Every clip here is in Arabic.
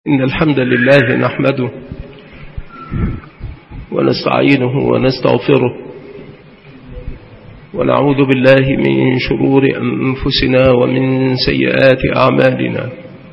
إن الحمد لله نحمده ونستعينه ونستغفره ونعوذ بالله من شرور أنفسنا ومن سيئات أعمالنا.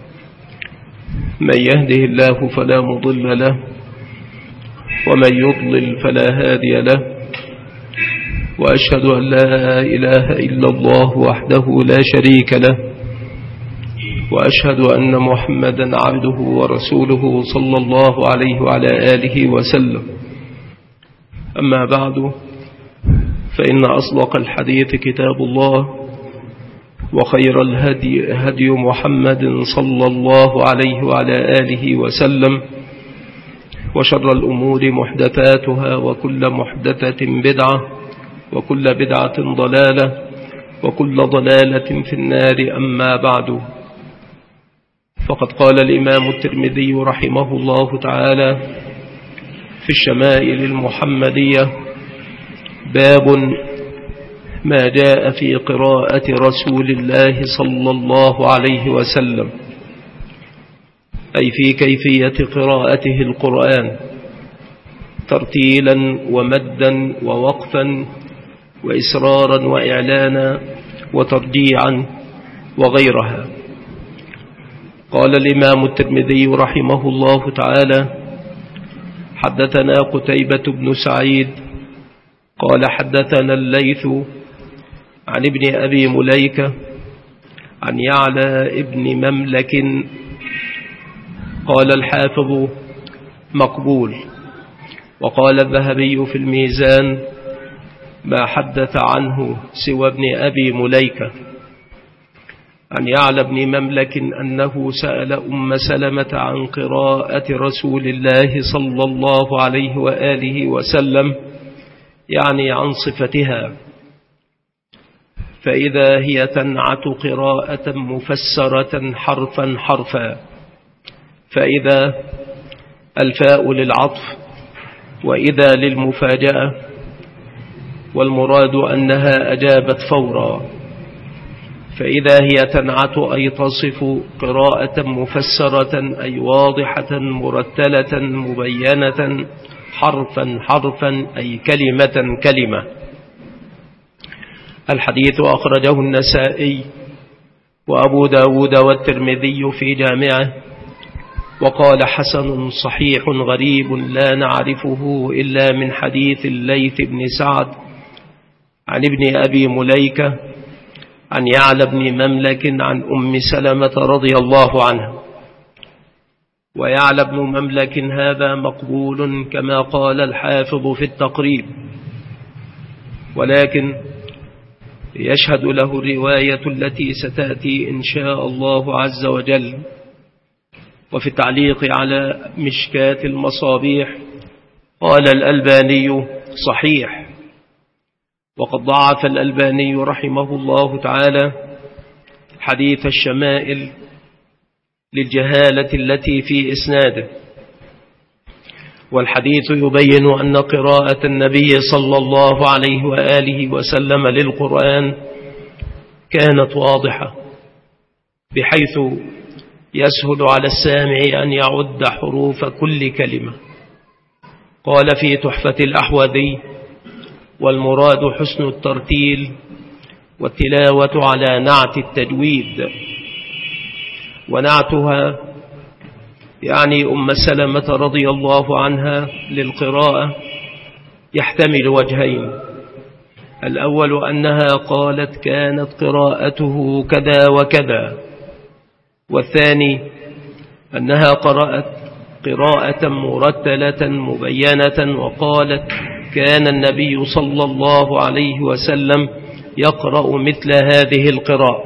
من يهده الله فلا مضل له ومن يضلل فلا هادي له، وأشهد أن لا إله إلا الله وحده لا شريك له، وأشهد أن محمدا عبده ورسوله صلى الله عليه وعلى آله وسلم. أما بعد، فإن أصدق الحديث كتاب الله، وخير الهدي هدي محمد صلى الله عليه وعلى آله وسلم، وشر الأمور محدثاتها، وكل محدثة بدعة، وكل بدعة ضلالة، وكل ضلالة في النار. أما بعد، فقد قال الإمام الترمذي رحمه الله تعالى في الشمائل المحمدية: باب ما جاء في قراءة رسول الله صلى الله عليه وسلم، أي في كيفية قراءته القرآن ترتيلا ومدا ووقفا وإسرارا وإعلانا وترجيعا وغيرها. قال الإمام الترمذي رحمه الله تعالى: حدثنا قتيبة بن سعيد قال حدثنا الليث عن ابن أبي مليكة عن يعلى ابن مملك قال الحافظ: مقبول. وقال الذهبي في الميزان: ما حدث عنه سوى ابن أبي مليكة عن يعلى بن مملك أنه سأل أم سلمة عن قراءة رسول الله صلى الله عليه وآله وسلم، يعني عن صفتها، فإذا هي تنعت قراءة مفسرة حرفا حرفا، فإذا الفاء للعطف، وإذا للمفاجأة، والمراد أنها أجابت فورا. فإذا هي تنعت أي تصف قراءة مفسرة، أي واضحة مرتلة مبينة، حرفا حرفا، أي كلمة كلمة. الحديث أخرجه النسائي وأبو داود والترمذي في جامعه، وقال: حسن صحيح غريب لا نعرفه إلا من حديث الليث بن سعد عن ابن أبي مليكة عن يعلى بن مملك عن أم سلمة رضي الله عنها. ويعلى بن مملك هذا مقبول كما قال الحافظ في التقريب، ولكن يشهد له الرواية التي ستأتي إن شاء الله عز وجل. وفي التعليق على مشكاة المصابيح قال الألباني: صحيح. وقد ضعف الألباني رحمه الله تعالى حديث الشمائل للجهالة التي في إسناده، والحديث يبين أن قراءة النبي صلى الله عليه وآله وسلم للقرآن كانت واضحة، بحيث يسهل على السامع أن يعد حروف كل كلمة. قال في تحفة الأحوذي: والمراد حسن الترتيل والتلاوة على نعت التجويد. ونعتها يعني أم سلمة رضي الله عنها للقراءة يحتمل وجهين: الأول أنها قالت كانت قراءته كذا وكذا، والثاني أنها قرأت قراءة مرتلة مبينة وقالت كان النبي صلى الله عليه وسلم يقرأ مثل هذه القراءة.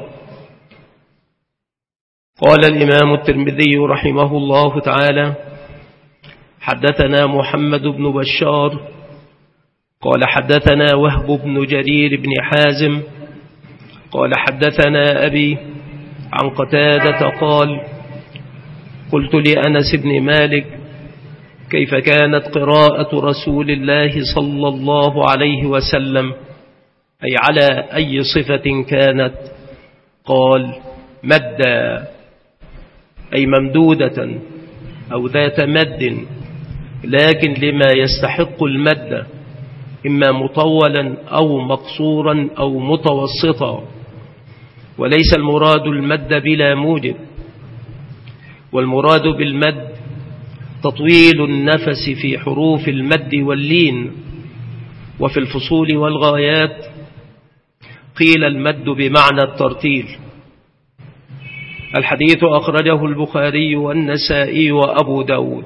قال الإمام الترمذي رحمه الله تعالى: حدثنا محمد بن بشار قال حدثنا وهب بن جرير بن حازم قال حدثنا أبي عن قتادة قال: قلت لأنس بن مالك: كيف كانت قراءة رسول الله صلى الله عليه وسلم، أي على أي صفة كانت؟ قال: مدا، أي ممدودة أو ذات مد، لكن لما يستحق المد، إما مطولا أو مقصورا أو متوسطا، وليس المراد المد بلا موجب. والمراد بالمد تطويل النفس في حروف المد واللين. وفي الفصول والغايات قيل المد بمعنى الترتيل. الحديث أخرجه البخاري والنسائي وأبو داود.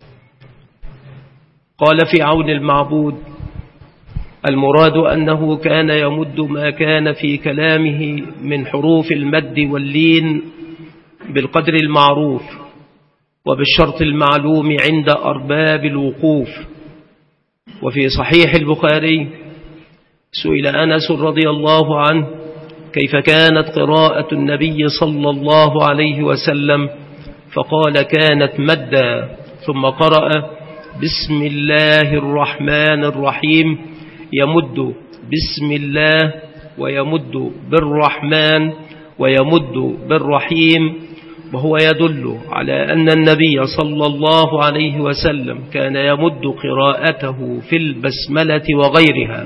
قال في عون المعبود: المراد أنه كان يمد ما كان في كلامه من حروف المد واللين بالقدر المعروف وبالشرط المعلوم عند أرباب الوقوف. وفي صحيح البخاري سئل أنس رضي الله عنه كيف كانت قراءة النبي صلى الله عليه وسلم، فقال: كانت مدا، ثم قرأ: بسم الله الرحمن الرحيم، يمد بسم الله ويمد بالرحمن ويمد بالرحيم، وهو يدل على أن النبي صلى الله عليه وسلم كان يمد قراءته في البسملة وغيرها.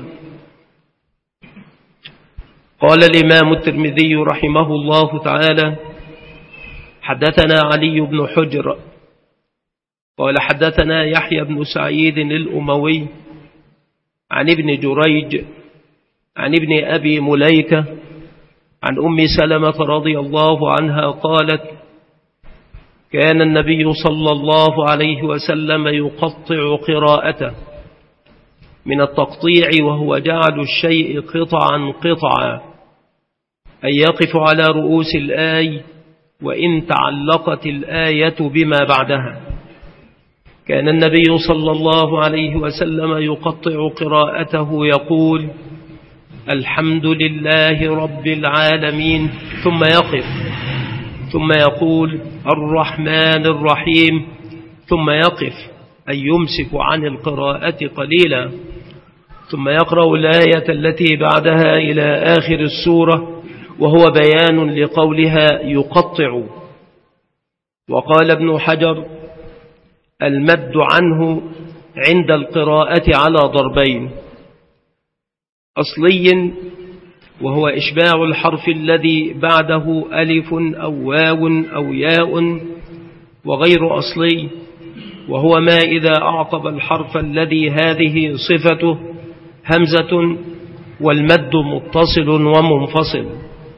قال الإمام الترمذي رحمه الله تعالى: حدثنا علي بن حجر قال حدثنا يحيى بن سعيد الأموي عن ابن جريج عن ابن أبي مليكة عن أم سلمة رضي الله عنها قالت: كان النبي صلى الله عليه وسلم يقطع قراءته. من التقطيع وهو جعل الشيء قطعا قطعا، أي يقف على رؤوس الآي وإن تعلقت الآية بما بعدها. كان النبي صلى الله عليه وسلم يقطع قراءته يقول: الحمد لله رب العالمين، ثم يقف، ثم يقول: الرحمن الرحيم، ثم يقف، أي يمسك عن القراءة قليلا، ثم يقرأ الآية التي بعدها إلى آخر السورة، وهو بيان لقولها يقطع. وقال ابن حجر: المد عنه عند القراءة على ضربين: أصلي وهو إشباع الحرف الذي بعده ألف أو واو أو ياء، وغير أصلي وهو ما إذا أعقب الحرف الذي هذه صفته همزة والمد متصل ومنفصل.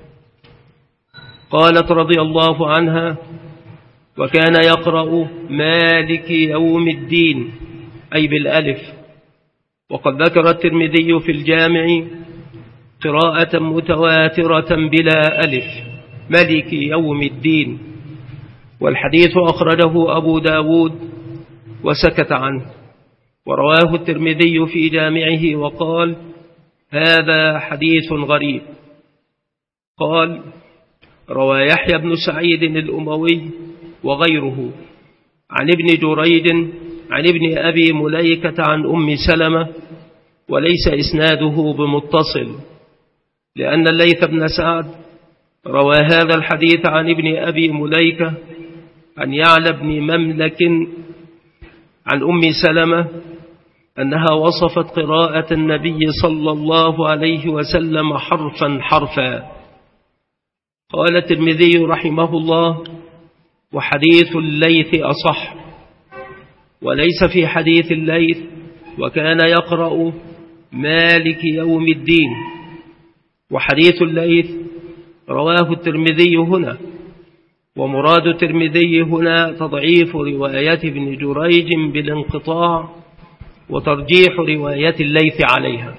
قالت رضي الله عنها: وكان يقرأ مالك يوم الدين، أي بالألف. وقد ذكر الترمذي في الجامع قراءة متواترة بلا ألف: مالك يوم الدين. والحديث أخرجه أبو داود وسكت عنه، ورواه الترمذي في جامعه وقال: هذا حديث غريب. قال: روى يحيى بن سعيد الأموي وغيره عن ابن جريج عن ابن أبي مليكة عن أم سلمة، وليس إسناده بمتصل، لأن الليث بن سعد روى هذا الحديث عن ابن أبي مليكة عن يعلى بن مملك عن أم سلمة أنها وصفت قراءة النبي صلى الله عليه وسلم حرفا حرفا. قال الترمذي رحمه الله: وحديث الليث أصح. وليس في حديث الليث وكان يقرأ مالك يوم الدين. وحديث الليث رواه الترمذي هنا، ومراد الترمذي هنا تضعيف رواية ابن جريج بالانقطاع وترجيح رواية الليث عليها.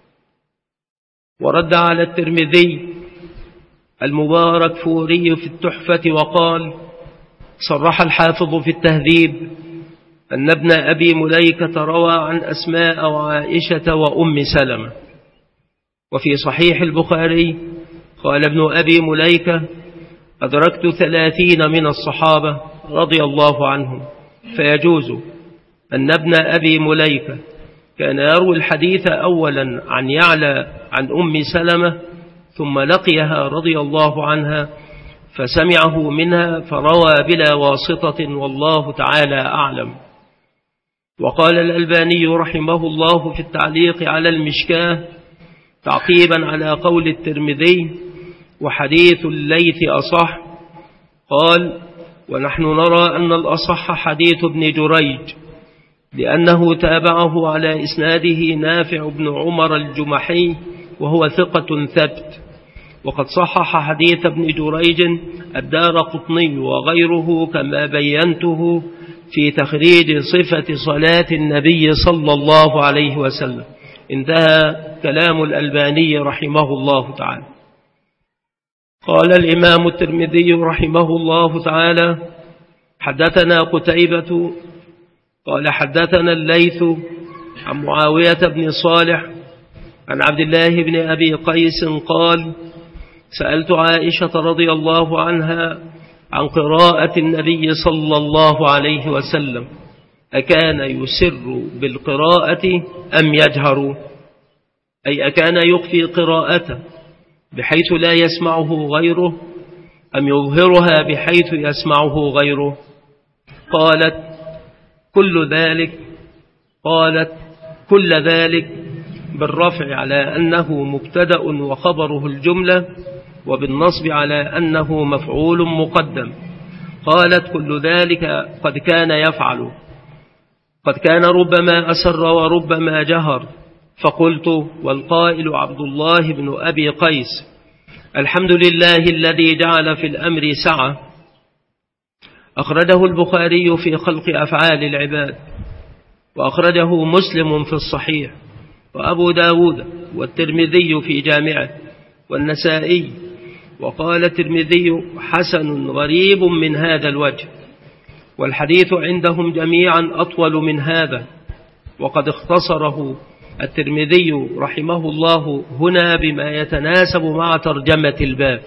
ورد على الترمذي المبارك فوري في التحفة وقال: صرح الحافظ في التهذيب أن ابن أبي مليكة روى عن أسماء وعائشة وأم سلمة. وفي صحيح البخاري قال ابن أبي مليكة: أدركت 30 من الصحابة رضي الله عنهم، فيجوز أن ابن أبي مليكة كان يروي الحديث أولا عن يعلى عن أم سلمة، ثم لقيها رضي الله عنها فسمعه منها فروى بلا واسطة، والله تعالى أعلم. وقال الألباني رحمه الله في التعليق على المشكاة تعقيبا على قول الترمذي: وحديث الليث أصح، قال: ونحن نرى أن الأصح حديث ابن جريج، لأنه تابعه على إسناده نافع بن عمر الجمحي وهو ثقة ثبت. وقد صحح حديث ابن جريج الدارقطني وغيره كما بينته في تخريج صفة صلاة النبي صلى الله عليه وسلم. انتهى كلام الألباني رحمه الله تعالى. قال الإمام الترمذي رحمه الله تعالى: حدثنا قتيبة قال حدثنا الليث عن معاوية بن صالح عن عبد الله بن أبي قيس قال: سألت عائشة رضي الله عنها عن قراءة النبي صلى الله عليه وسلم: أكان يسر بالقراءة أم يجهر؟ أي أكان يخفي قراءته بحيث لا يسمعه غيره أم يظهرها بحيث يسمعه غيره؟ قالت: كل ذلك بالرفع على أنه مبتدأ وخبره الجملة، وبالنصب على أنه مفعول مقدم. قالت: كل ذلك قد كان يفعل، قد كان ربما أسر وربما جهر. فقلت: والقائل عبد الله بن أبي قيس، الحمد لله الذي جعل في الأمر سعة. أخرجه البخاري في خلق أفعال العباد، وأخرجه مسلم في الصحيح، وأبو داود والترمذي في جامعه، والنسائي. وقال الترمذي: حسن غريب من هذا الوجه. والحديث عندهم جميعا أطول من هذا، وقد اختصره الترمذي رحمه الله هنا بما يتناسب مع ترجمة الباب.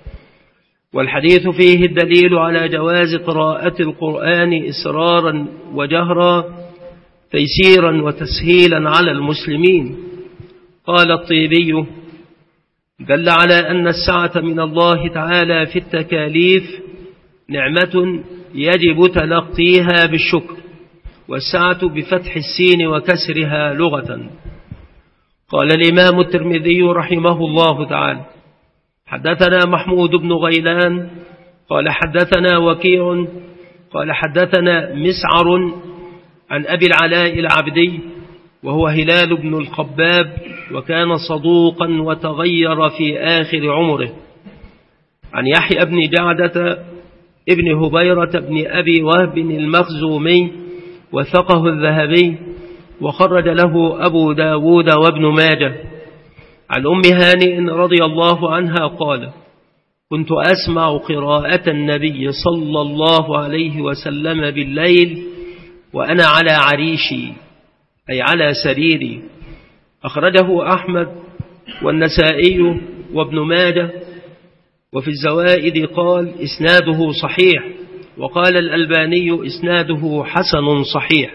والحديث فيه الدليل على جواز قراءة القرآن إسرارا وجهرا، تيسيرا وتسهيلا على المسلمين. قال الطيبي: دل على أن السعة من الله تعالى في التكاليف نعمة يجب تلقيها بالشكر، والسعة بفتح السين وكسرها لغة. قال الإمام الترمذي رحمه الله تعالى: حدثنا محمود بن غيلان قال حدثنا وكيع قال حدثنا مسعر عن أبي العلاء العبدي وهو هلال بن الخباب، وكان صدوقا وتغير في آخر عمره، عن يحيى بن جعدة ابن هبيرة بن أبي وهب المخزومي، وثقه الذهبي، وخرج له أبو داود وابن ماجه، عن أم هانئ رضي الله عنها قال: كنت أسمع قراءة النبي صلى الله عليه وسلم بالليل وأنا على عريشي، أي على سريري. أخرجه أحمد والنسائي وابن ماجه. وفي الزوائد قال: إسناده صحيح. وقال الألباني: إسناده حسن صحيح.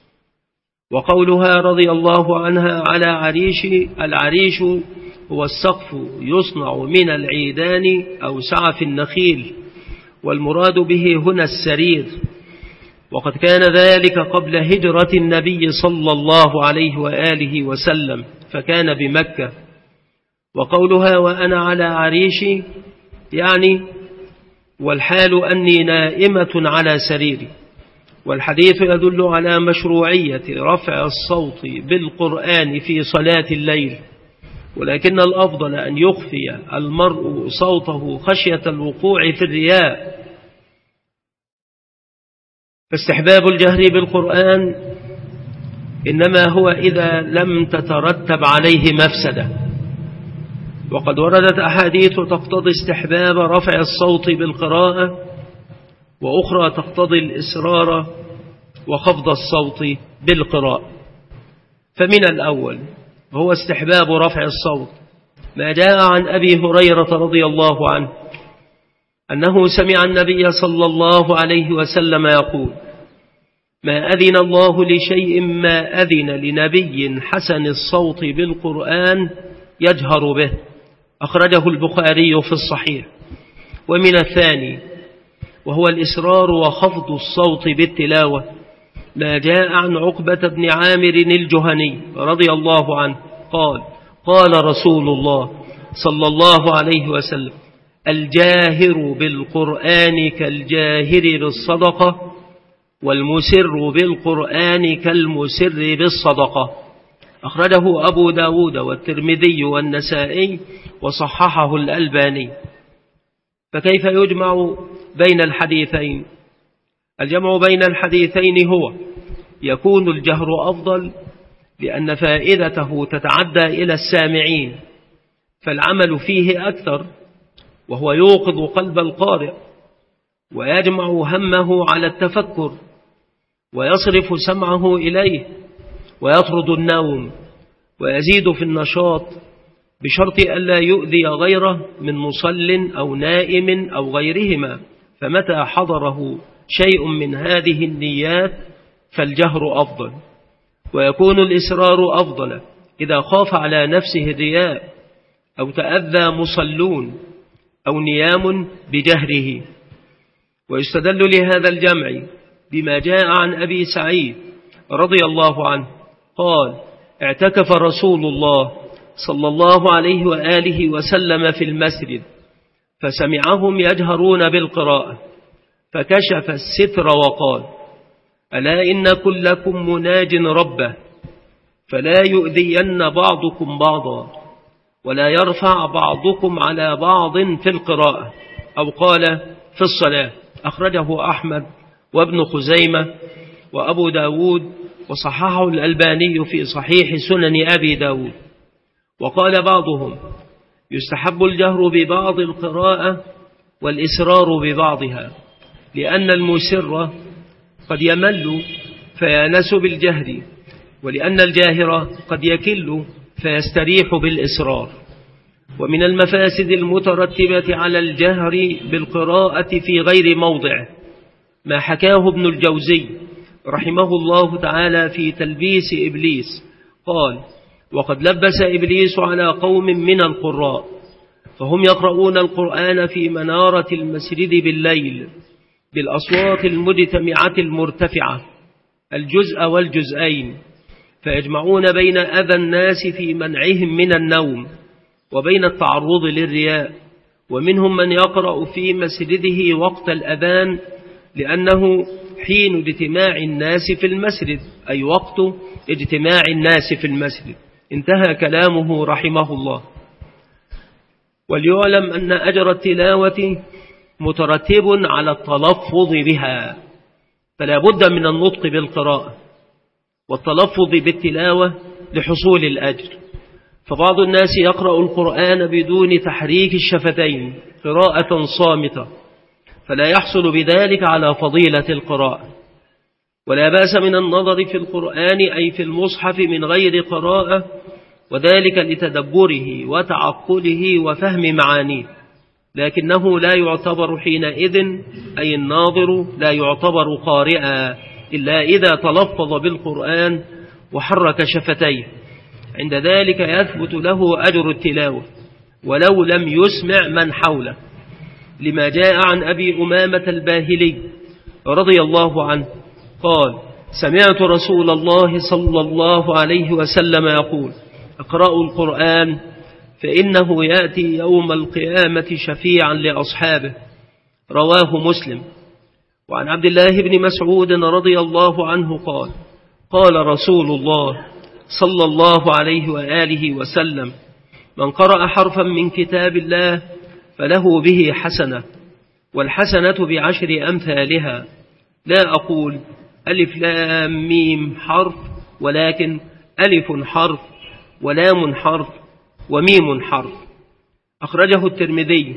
وقولها رضي الله عنها على عريشي، العريش هو السقف يصنع من العيدان أو سعف النخيل، والمراد به هنا السرير. وقد كان ذلك قبل هجرة النبي صلى الله عليه وآله وسلم، فكان بمكة. وقولها وأنا على عريشي يعني والحال أني نائمة على سريري. والحديث يدل على مشروعية رفع الصوت بالقرآن في صلاة الليل، ولكن الأفضل أن يخفي المرء صوته خشية الوقوع في الرياء. فاستحباب الجهر بالقرآن إنما هو إذا لم تترتب عليه مفسدة. وقد وردت أحاديث تقتضي استحباب رفع الصوت بالقراءة، وأخرى تقتضي الإسرار وخفض الصوت بالقراءة. فمن الأول هو استحباب رفع الصوت ما جاء عن أبي هريرة رضي الله عنه أنه سمع النبي صلى الله عليه وسلم يقول: ما أذن الله لشيء ما أذن لنبي حسن الصوت بالقرآن يجهر به. أخرجه البخاري في الصحيح. ومن الثاني وهو الإسرار وخفض الصوت بالتلاوة ما جاء عن عقبة بن عامر الجهني رضي الله عنه قال قال رسول الله صلى الله عليه وسلم الجاهر بالقرآن كالجاهر بالصدقة والمسر بالقرآن كالمسر بالصدقة. أخرجه أبو داود والترمذي والنسائي وصححه الألباني. فكيف يجمع بين الحديثين؟ الجمع بين الحديثين هو يكون الجهر أفضل لأن فائدته تتعدى إلى السامعين فالعمل فيه أكثر، وهو يوقظ قلب القارئ ويجمع همه على التفكر ويصرف سمعه إليه ويطرد النوم ويزيد في النشاط بشرط ألا يؤذي غيره من مصل أو نائم أو غيرهما. فمتى حضره شيء من هذه النيات فالجهر أفضل. ويكون الإسرار أفضل إذا خاف على نفسه الرياء أو تأذى مصلون أو نيام بجهره. ويستدل لهذا الجمع بما جاء عن أبي سعيد رضي الله عنه قال اعتكف رسول الله صلى الله عليه وآله وسلم في المسجد فسمعهم يجهرون بالقراءة فكشف الستر وقال ألا إن كلكم مناج ربه فلا يؤذين بعضكم بعضا ولا يرفع بعضكم على بعض في القراءة أو قال في الصلاة. أخرجه أحمد وابن خزيمة وأبو داود وصححه الألباني في صحيح سنن أبي داود. وقال بعضهم يستحب الجهر ببعض القراءة والإسرار ببعضها لأن المسر قد يمل فيانس بالجهر ولأن الجاهر قد يكل فيستريح بالإسرار. ومن المفاسد المترتبة على الجهر بالقراءة في غير موضعه ما حكاه ابن الجوزي رحمه الله تعالى في تلبيس إبليس قال وقد لبس إبليس على قوم من القراء فهم يقرؤون القرآن في منارة المسجد بالليل بالأصوات المجتمعة المرتفعة الجزء والجزئين فيجمعون بين أذى الناس في منعهم من النوم وبين التعرض للرياء. ومنهم من يقرأ في مسجده وقت الأذان لأنه حين اجتماع الناس في المسجد أي وقت اجتماع الناس في المسجد. انتهى كلامه رحمه الله. وليعلم أن أجر التلاوة مترتب على التلفظ بها فلا بد من النطق بالقراءة والتلفظ بالتلاوة لحصول الأجر. فبعض الناس يقرأ القرآن بدون تحريك الشفتين قراءة صامتة فلا يحصل بذلك على فضيلة القراءة. ولا بأس من النظر في القرآن أي في المصحف من غير قراءة وذلك لتدبره وتعقله وفهم معانيه لكنه لا يعتبر حينئذ أي الناظر لا يعتبر قارئا إلا إذا تلفظ بالقرآن وحرك شفتيه عند ذلك يثبت له أجر التلاوة ولو لم يسمع من حوله لما جاء عن أبي أمامة الباهلي رضي الله عنه قال سمعت رسول الله صلى الله عليه وسلم يقول اقرأوا القرآن فإنه يأتي يوم القيامة شفيعا لأصحابه. رواه مسلم. وعن عبد الله بن مسعود رضي الله عنه قال قال رسول الله صلى الله عليه وآله وسلم من قرأ حرفا من كتاب الله فله به حسنة والحسنة بعشر أمثالها لا أقول ألف لام ميم حرف ولكن ألف حرف ولام حرف وميم حرف. أخرجه الترمذي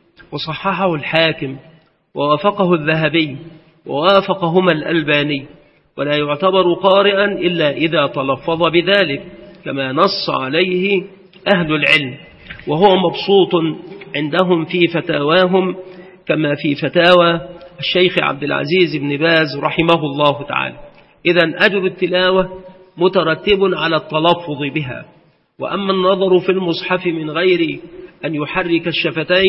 وصححه الحاكم ووافقه الذهبي ووافقهما الألباني. ولا يعتبر قارئا إلا إذا تلفظ بذلك كما نص عليه أهل العلم وهو مبسوط عندهم في فتاواهم كما في فتاوى الشيخ عبد العزيز بن باز رحمه الله تعالى. إذن أجر التلاوة مترتب على التلفظ بها. وأما النظر في المصحف من غير أن يحرك الشفتين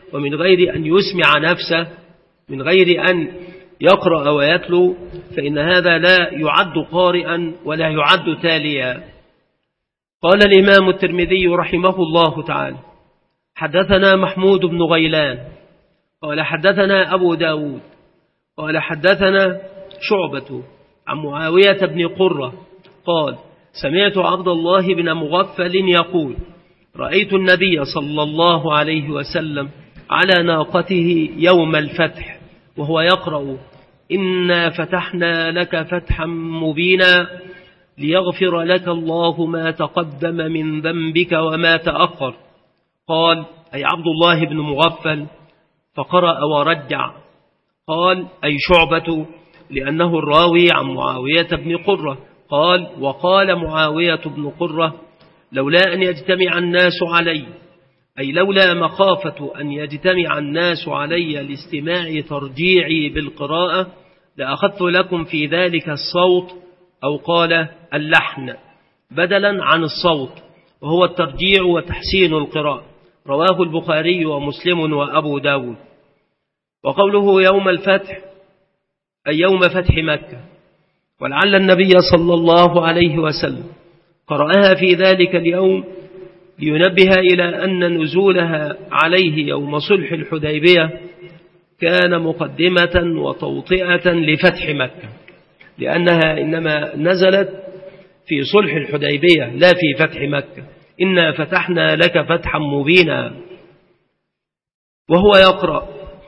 ومن غير أن يسمع نفسه، من غير أن يقرأ ويتلو، فإن هذا لا يعد قارئا ولا يعد تاليا. قال الإمام الترمذي رحمه الله تعالى: حدثنا محمود بن غيلان قال حدثنا أبو داود قال حدثنا شعبة عن معاوية بن قرة قال: سمعت عبد الله بن مغفل يقول: رأيت النبي صلى الله عليه وسلم على ناقته يوم الفتح وهو يقرأ: إنا فتحنا لك فتحا مبينا ليغفر لك الله ما تقدم من ذنبك وما تأخر. قال: أي عبد الله بن مغفل، فقرأ ورجع. قال: أي شعبة، لأنه الراوي عن معاوية بن قرة. قال: وقال معاوية بن قرة: لولا أن يجتمع الناس علي، أي لولا مخافة أن يجتمع الناس علي لاستماع ترجيعي بالقراءة لأخذت لكم في ذلك الصوت، أو قال اللحن، بدلا عن الصوت، وهو الترجيع وتحسين القراءة. رواه البخاري ومسلم وأبو داود. وقوله يوم الفتح أي يوم فتح مكة، ولعل النبي صلى الله عليه وسلم قرأها في ذلك اليوم لينبه إلى أن نزولها عليه يوم صلح الحديبية كان مقدمة وتوطئة لفتح مكة، لأنها إنما نزلت في صلح الحديبية لا في فتح مكة. إنا فتحنا لك فتحا مبينا، وهو يقرأ،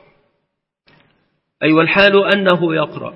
أي والحال أنه يقرأ،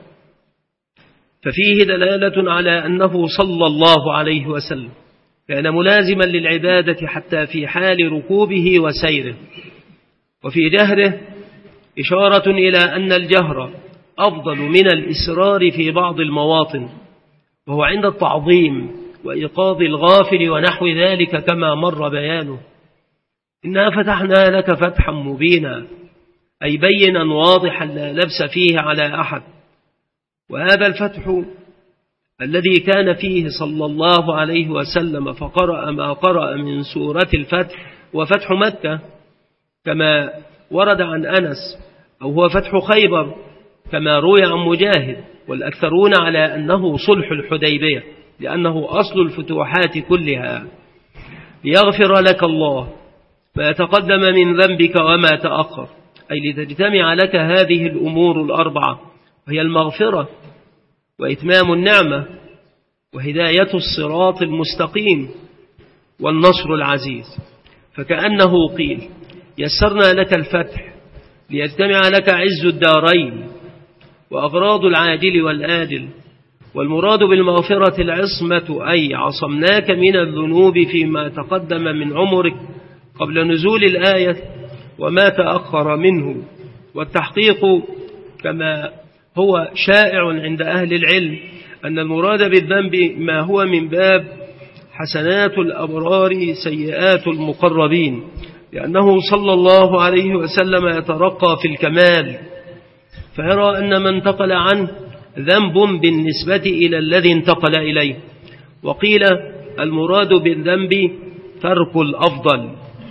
ففيه دلالة على أنه صلى الله عليه وسلم كان ملازما للعبادة حتى في حال ركوبه وسيره. وفي جهره إشارة إلى أن الجهر أفضل من الإسرار في بعض المواطن، وهو عند التعظيم وإيقاظ الغافل ونحو ذلك كما مر بيانه. إنا فتحنا لك فتحا مبينا، أي بينا واضحا لا لبس فيه على أحد. وهذا الفتح الذي كان فيه صلى الله عليه وسلم فقرأ ما قرأ من سورة الفتح وفتح مكة كما ورد عن أنس، أو هو فتح خيبر كما روي عن مجاهد، والأكثرون على أنه صلح الحديبية لأنه أصل الفتوحات كلها. ليغفر لك الله ما تقدم من ذنبك وما تأخر، أي لتجتمع لك هذه الأمور الأربعة، وهي المغفرة وإتمام النعمة وهداية الصراط المستقيم والنصر العزيز. فكأنه قيل: يسرنا لك الفتح ليجتمع لك عز الدارين وأغراض العاجل والآجل. والمراد بالمغفرة العصمة، أي عصمناك من الذنوب فيما تقدم من عمرك قبل نزول الآية وما تأخر منه. والتحقيق كما هو شائع عند أهل العلم أن المراد بالذنب ما هو من باب حسنات الأبرار سيئات المقربين، لأنه صلى الله عليه وسلم يترقى في الكمال، فيرى أن ما انتقل عنه ذنب بالنسبة إلى الذي انتقل إليه. وقيل المراد بالذنب ترك الأفضل.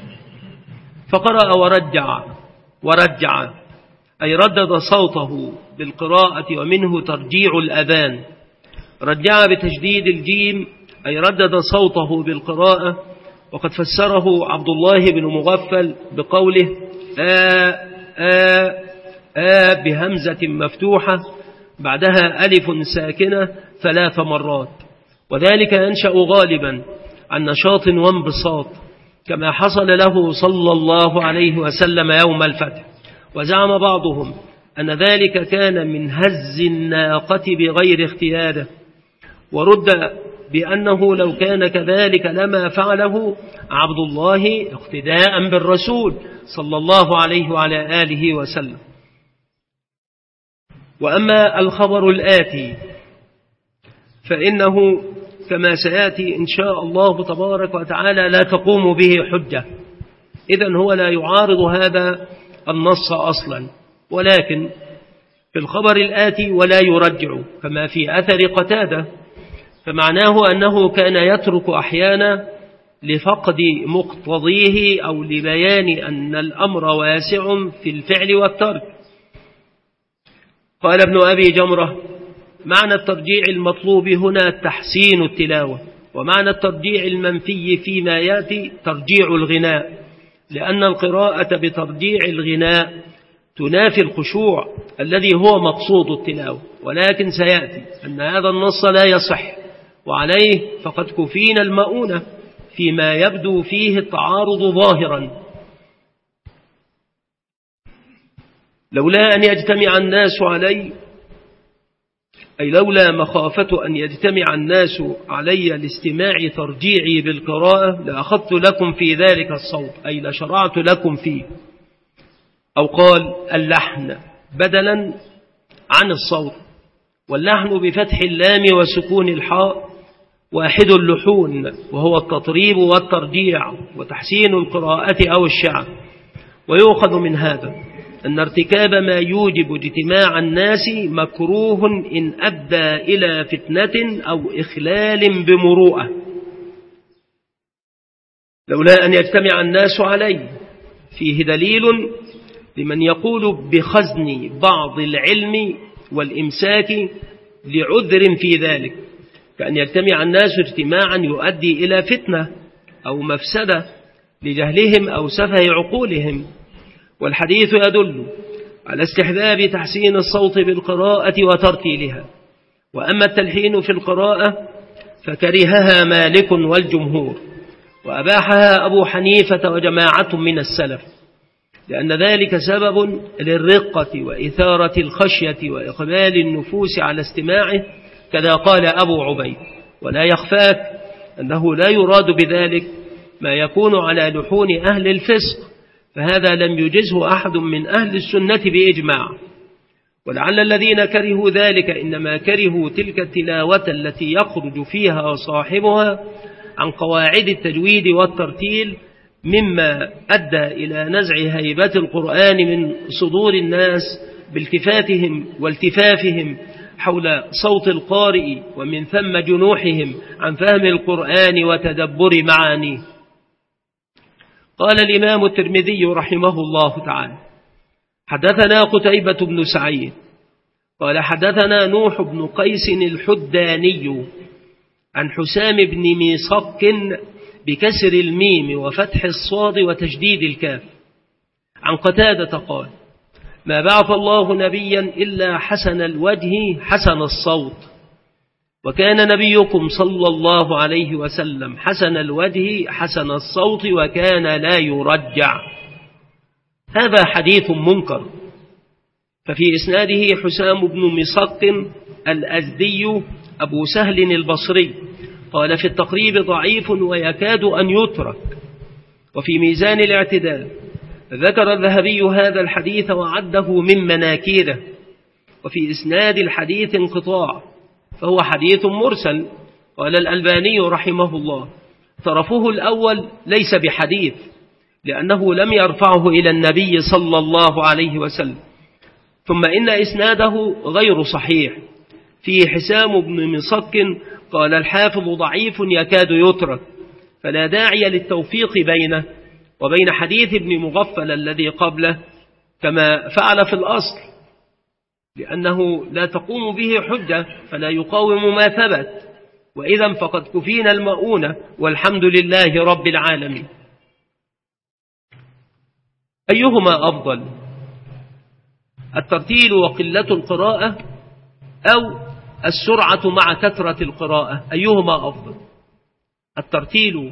فقرأ ورجع أي ردد صوته بالقراءة، ومنه ترجيع الأذان. رجع بتشديد الجيم أي ردد صوته بالقراءة، وقد فسره عبد الله بن مغفل بقوله بهمزة مفتوحة بعدها ألف ساكنة 3 مرات، وذلك ينشأ غالبا عن نشاط وانبساط كما حصل له صلى الله عليه وسلم يوم الفتح. وزعم بعضهم أن ذلك كان من هز الناقة بغير اختياره، ورد بأنه لو كان كذلك لما فعله عبد الله اقتداء بالرسول صلى الله عليه وعلى آله وسلم. وأما الخبر الآتي فإنه كما سيأتي إن شاء الله تبارك وتعالى لا تقوم به حجة، إذن هو لا يعارض هذا النص أصلا، ولكن في الخبر الآتي ولا يرجع كما في أثر قتادة، فمعناه أنه كان يترك أحيانا لفقد مقتضيه أو لبيان أن الأمر واسع في الفعل والترك. قال ابن أبي جمرة: معنى الترجيع المطلوب هنا تحسين التلاوة، ومعنى الترجيع المنفي فيما يأتي ترجيع الغناء، لأن القراءة بترجيع الغناء تنافي الخشوع الذي هو مقصود التلاوة. ولكن سيأتي أن هذا النص لا يصح، وعليه فقد كفينا المؤونة فيما يبدو فيه التعارض ظاهرا. لولا أن يجتمع الناس علي، أي لولا مخافة أن يجتمع الناس علي لاستماع ترجيعي بالقراءة لأخذت لكم في ذلك الصوت، أي لشرعت لكم فيه. أو قال اللحن بدلا عن الصوت، واللحن بفتح اللام وسكون الحاء واحد اللحون، وهو التطريب والترجيع وتحسين القراءة أو الشعر. ويؤخذ من هذا أن ارتكاب ما يوجب اجتماع الناس مكروه إن أدى إلى فتنة أو إخلال بمروءة. لولا أن يجتمع الناس عليه فيه دليل لمن يقول بخزن بعض العلم والإمساك لعذر في ذلك، كأن يجتمع الناس اجتماعا يؤدي إلى فتنة أو مفسدة لجهلهم أو سفه عقولهم. والحديث يدل على استحباب تحسين الصوت بالقراءة وترتيلها. وأما التلحين في القراءة فكرهها مالك والجمهور، وأباحها أبو حنيفة وجماعة من السلف، لأن ذلك سبب للرقة وإثارة الخشية وإقبال النفوس على استماعه، كذا قال أبو عبيد. ولا يخفاك أنه لا يراد بذلك ما يكون على لحون أهل الفسق، فهذا لم يجزه أحد من أهل السنة بإجماع. ولعل الذين كرهوا ذلك إنما كرهوا تلك التلاوة التي يخرج فيها صاحبها عن قواعد التجويد والترتيل، مما أدى إلى نزع هيبة القرآن من صدور الناس بالتفاتهم والتفافهم حول صوت القارئ، ومن ثم جنوحهم عن فهم القرآن وتدبر معانيه. قال الإمام الترمذي رحمه الله تعالى: حدثنا قتيبة بن سعيد قال حدثنا نوح بن قيس الحداني عن حسام بن ميصق بكسر الميم وفتح الصاد وتشديد الكاف عن قتادة قال: ما بعث الله نبيا إلا حسن الوجه حسن الصوت، وكان نبيكم صلى الله عليه وسلم حسن الوجه حسن الصوت وكان لا يرجع. هذا حديث منكر، ففي إسناده حسام بن مصق الأزدي أبو سهل البصري، قال في التقريب ضعيف ويكاد أن يترك. وفي ميزان الاعتدال ذكر الذهبي هذا الحديث وعده من مناكيره، وفي إسناد الحديث انقطاع، فهو حديث مرسل. قال الألباني رحمه الله: طرفه الأول ليس بحديث، لأنه لم يرفعه إلى النبي صلى الله عليه وسلم. ثم إن إسناده غير صحيح، فيه حسام بن مصق قال الحافظ ضعيف يكاد يترك، فلا داعي للتوفيق بينه وبين حديث ابن مغفل الذي قبله كما فعل في الأصل، لأنه لا تقوم به حجة فلا يقاوم ما ثبت. وإذا فقد كفينا المؤونة والحمد لله رب العالمين. أيهما أفضل، الترتيل وقلة القراءة أو السرعة مع كثرة القراءة؟ أيهما أفضل، الترتيل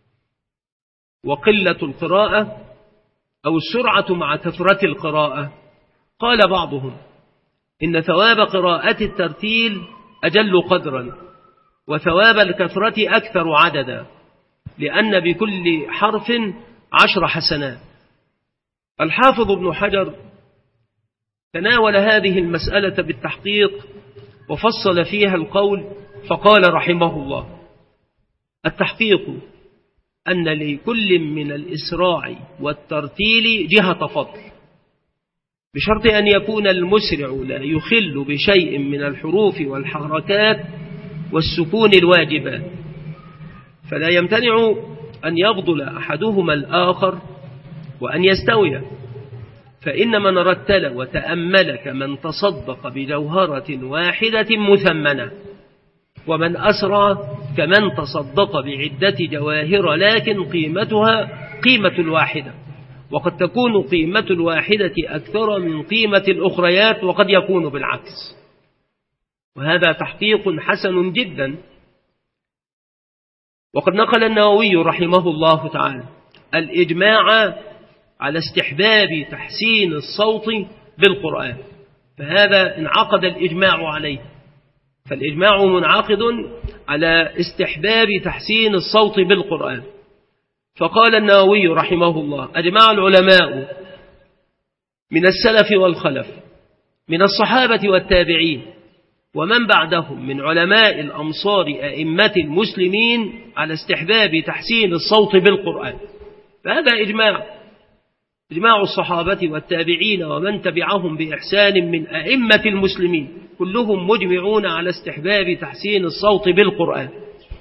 وقلة القراءة أو السرعة مع كثرة القراءة؟ قال بعضهم إن ثواب قراءة الترتيل أجل قدرا، وثواب الكثرة أكثر عددا، لأن بكل حرف 10 حسنات. الحافظ ابن حجر تناول هذه المسألة بالتحقيق وفصل فيها القول، فقال رحمه الله: التحقيق أن لكل من الإسراع والترتيل جهة فضل، بشرط أن يكون المسرع لا يخل بشيء من الحروف والحركات والسكون الواجبات، فلا يمتنع أن يفضل أحدهما الآخر وأن يستوي، فإن من رتل وتأمل كمن تصدق بجوهرة واحدة مثمنة، ومن أسرى كمن تصدق بعدة جواهر لكن قيمتها قيمة الواحدة، وقد تكون قيمة الواحدة أكثر من قيمة الأخريات، وقد يكون بالعكس، وهذا تحقيق حسن جدا. وقد نقل النووي رحمه الله تعالى الإجماع على استحباب تحسين الصوت بالقرآن، فهذا انعقد الإجماع عليه، فالإجماع منعقد على استحباب تحسين الصوت بالقرآن. فقال النووي رحمه الله: أجمع العلماء من السلف والخلف من الصحابة والتابعين ومن بعدهم من علماء الأمصار أئمة المسلمين على استحباب تحسين الصوت بالقرآن، فهذا إجماع الصحابة والتابعين ومن تبعهم بإحسان من أئمة المسلمين، كلهم مجمعون على استحباب تحسين الصوت بالقرآن.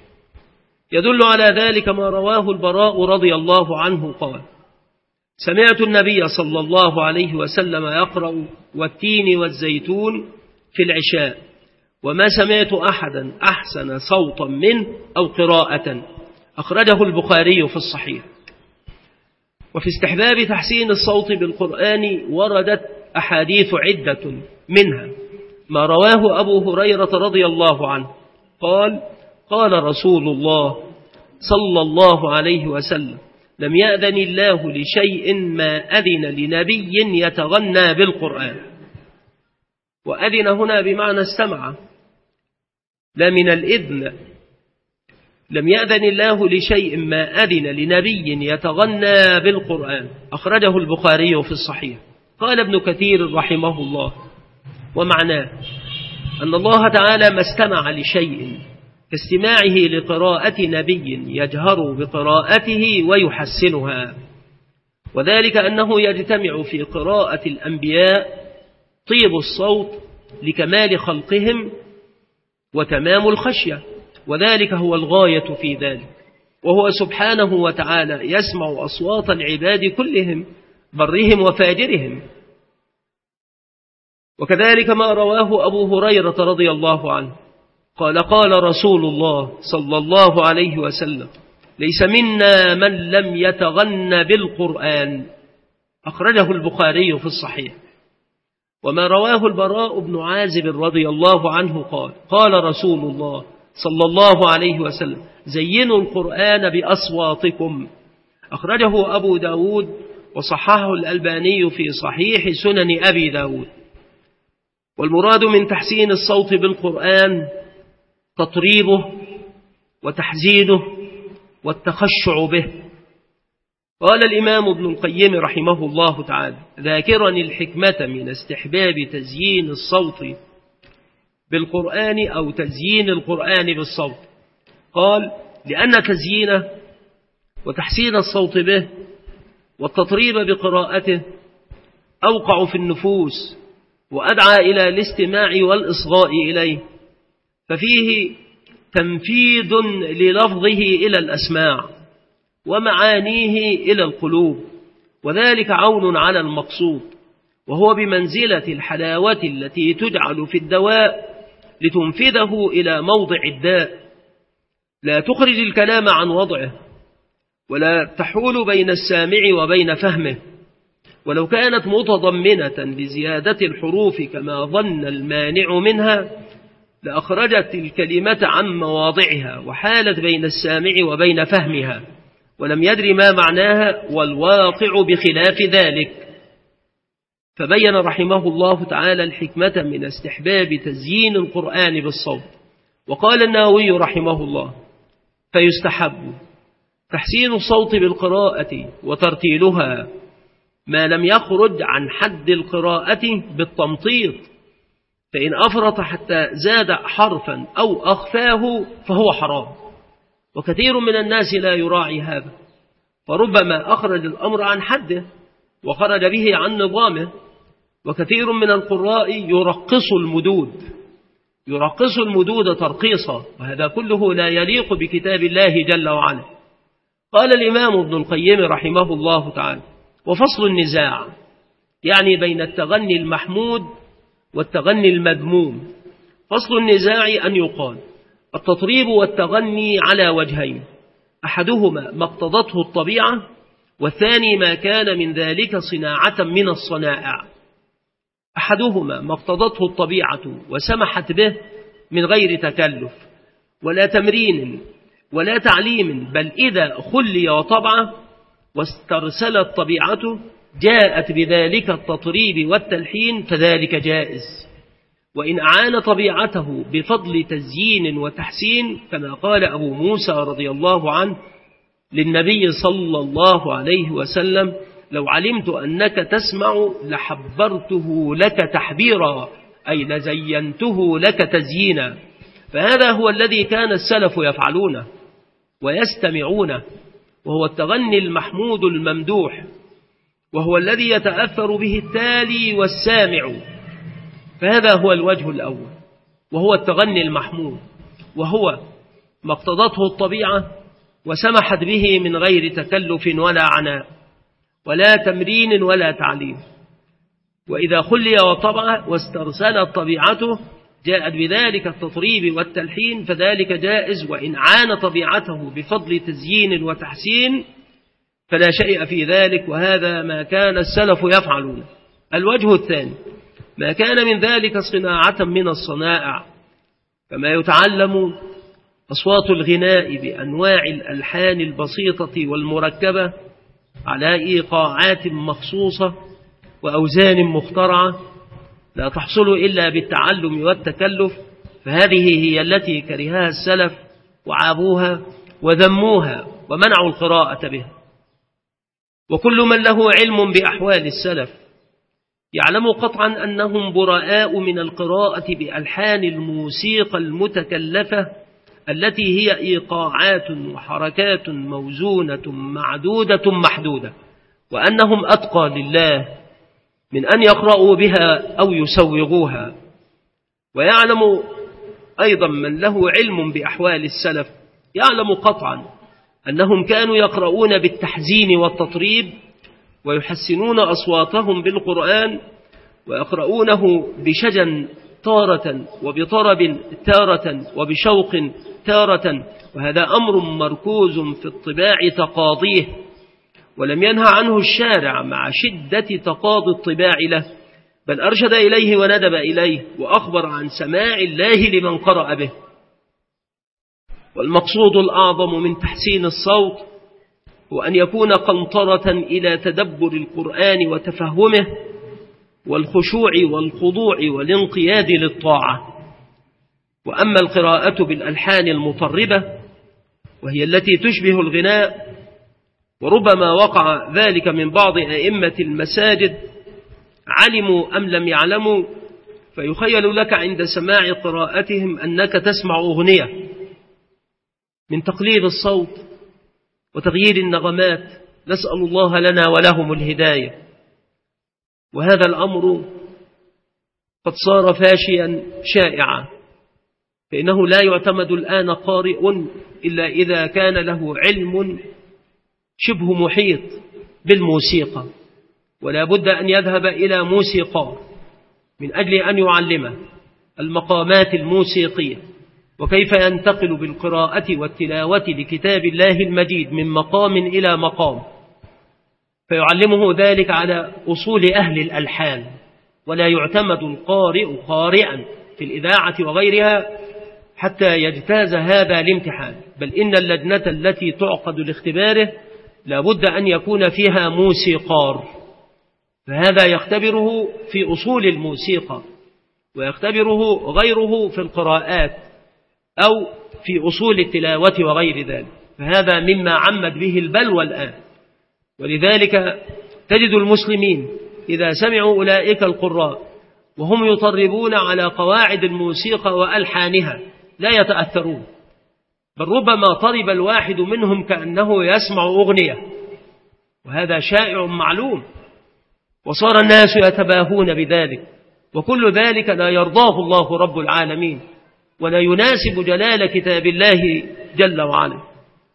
يدل على ذلك ما رواه البراء رضي الله عنه قال: سمعت النبي صلى الله عليه وسلم يقرأ والتين والزيتون في العشاء، وما سمعت أحدا أحسن صوتا منه أو قراءة. أخرجه البخاري في الصحيح. وفي استحباب تحسين الصوت بالقرآن وردت أحاديث عدة، منها ما رواه أبو هريرة رضي الله عنه قال: قال رسول الله صلى الله عليه وسلم: لم يأذن الله لشيء ما أذن لنبي يتغنى بالقرآن. وأذن هنا بمعنى استمع، لا من الإذن. لم يأذن الله لشيء ما أذن لنبي يتغنى بالقرآن. أخرجه البخاري في الصحيح. قال ابن كثير رحمه الله: ومعناه أن الله تعالى ما استمع لشيء كاستماعه لقراءة نبي يجهر بقراءته ويحسنها، وذلك أنه يجتمع في قراءة الأنبياء طيب الصوت لكمال خلقهم وتمام الخشية، وذلك هو الغاية في ذلك، وهو سبحانه وتعالى يسمع أصوات العباد كلهم برهم وفاجرهم. وكذلك ما رواه أبو هريرة رضي الله عنه قال: قال رسول الله صلى الله عليه وسلم: ليس منا من لم يتغن بالقرآن. أخرجه البخاري في الصحيح. وما رواه البراء بن عازب رضي الله عنه قال: قال رسول الله صلى الله عليه وسلم: زينوا القرآن بأصواتكم. أخرجه أبو داود وصححه الألباني في صحيح سنن أبي داود. والمراد من تحسين الصوت بالقرآن تطريبه وتحزينه والتخشع به. قال الإمام ابن القيم رحمه الله تعالى ذاكرا الحكمة من استحباب تزيين الصوت بالقرآن أو تزيين القرآن بالصوت، قال: لأن تزيينه وتحسين الصوت به والتطريب بقراءته أوقع في النفوس وأدعى إلى الاستماع والإصغاء إليه، ففيه تنفيذ للفظه إلى الأسماع ومعانيه إلى القلوب، وذلك عون على المقصود، وهو بمنزلة الحلاوة التي تجعل في الدواء لتنفذه إلى موضع الداء، لا تخرج الكلام عن وضعه ولا تحول بين السامع وبين فهمه، ولو كانت متضمنة لزيادة الحروف كما ظن المانع منها لأخرجت الكلمة عن مواضعها وحالت بين السامع وبين فهمها ولم يدر ما معناها، والواقع بخلاف ذلك. فبين رحمه الله تعالى الحكمة من استحباب تزيين القرآن بالصوت. وقال النووي رحمه الله: فيستحب تحسين الصوت بالقراءة وترتيلها ما لم يخرج عن حد القراءة بالتمطيط، فإن أفرط حتى زاد حرفا أو أخفاه فهو حرام، وكثير من الناس لا يراعي هذا، فربما أخرج الأمر عن حده وخرج به عن نظامه. وكثير من القراء يرقص المدود ترقيصا، وهذا كله لا يليق بكتاب الله جل وعلا. قال الإمام ابن القيم رحمه الله تعالى: وفصل النزاع يعني بين التغني المحمود والتغني المذموم. فصل النزاع أن يقال التطريب والتغني على وجهين: أحدهما ما اقتضته الطبيعة، والثاني ما كان من ذلك صناعة من الصنائع. أحدهما ما اقتضته الطبيعة وسمحت به من غير تكلف ولا تمرين ولا تعليم، بل إذا خلي وطبع واسترسلت طبيعته جاءت بذلك التطريب والتلحين فذلك جائز، وإن أعان طبيعته بفضل تزيين وتحسين، كما قال أبو موسى رضي الله عنه للنبي صلى الله عليه وسلم: لو علمت أنك تسمع لحبرته لك تحبيرا، أي لزينته لك تزيينا. فهذا هو الذي كان السلف يفعلونه ويستمعونه، وهو التغني المحمود الممدوح، وهو الذي يتأثر به التالي والسامع. فهذا هو الوجه الأول، وهو التغني المحمود، وهو ما اقتضته الطبيعة وسمحت به من غير تكلف ولا عناء ولا تمرين ولا تعليم، وإذا خلي وطبع واسترسلت طبيعته جاءت بذلك التطريب والتلحين فذلك جائز، وإن عان طبيعته بفضل تزيين وتحسين فلا شيء في ذلك، وهذا ما كان السلف يفعلون. الوجه الثاني ما كان من ذلك صناعة من الصنائع، كما يتعلم أصوات الغناء بأنواع الألحان البسيطة والمركبة على إيقاعات مخصوصة وأوزان مخترعة لا تحصل إلا بالتعلم والتكلف، فهذه هي التي كرهها السلف وعابوها وذموها ومنعوا القراءة بها. وكل من له علم بأحوال السلف يعلم قطعا أنهم براء من القراءة بألحان الموسيقى المتكلفة التي هي إيقاعات وحركات موزونة معدودة محدودة، وأنهم أتقى لله من أن يقرأوا بها أو يسوغوها. ويعلم أيضا من له علم بأحوال السلف يعلم قطعا أنهم كانوا يقرؤون بالتحزين والتطريب ويحسنون أصواتهم بالقرآن، ويقرؤونه بشجن تارة وبطرب تارة وبشوق تارة، وهذا أمر مركوز في الطباع تقاضيه، ولم ينهى عنه الشارع مع شدة تقاضي الطباع له، بل أرشد إليه وندب إليه وأخبر عن سماع الله لمن قرأ به. والمقصود الأعظم من تحسين الصوت هو أن يكون قنطرة إلى تدبر القرآن وتفهمه والخشوع والخضوع والانقياد للطاعة. وأما القراءة بالألحان المطربة وهي التي تشبه الغناء، وربما وقع ذلك من بعض أئمة المساجد علموا أم لم يعلموا، فيخيل لك عند سماع قراءتهم أنك تسمع أغنية من تقليل الصوت وتغيير النغمات، نسأل الله لنا ولهم الهداية. وهذا الأمر قد صار فاشيا شائعا، فإنه لا يعتمد الآن قارئ إلا إذا كان له علم شبه محيط بالموسيقى، ولا بد أن يذهب إلى موسيقار من أجل أن يعلمه المقامات الموسيقية وكيف ينتقل بالقراءة والتلاوة لكتاب الله المجيد من مقام إلى مقام، فيعلمه ذلك على أصول أهل الألحان. ولا يعتمد القارئ قارئا في الإذاعة وغيرها حتى يجتاز هذا الامتحان، بل إن اللجنة التي تعقد لاختباره لا بد أن يكون فيها موسيقار، فهذا يختبره في أصول الموسيقى ويختبره غيره في القراءات أو في أصول التلاوة وغير ذلك، فهذا مما عمت به البلوى الآن. ولذلك تجد المسلمين إذا سمعوا أولئك القراء وهم يطربون على قواعد الموسيقى وألحانها لا يتأثرون، بل ربما طرب الواحد منهم كأنه يسمع أغنية، وهذا شائع معلوم، وصار الناس يتباهون بذلك، وكل ذلك لا يرضاه الله رب العالمين ولا يناسب جلال كتاب الله جل وعلا.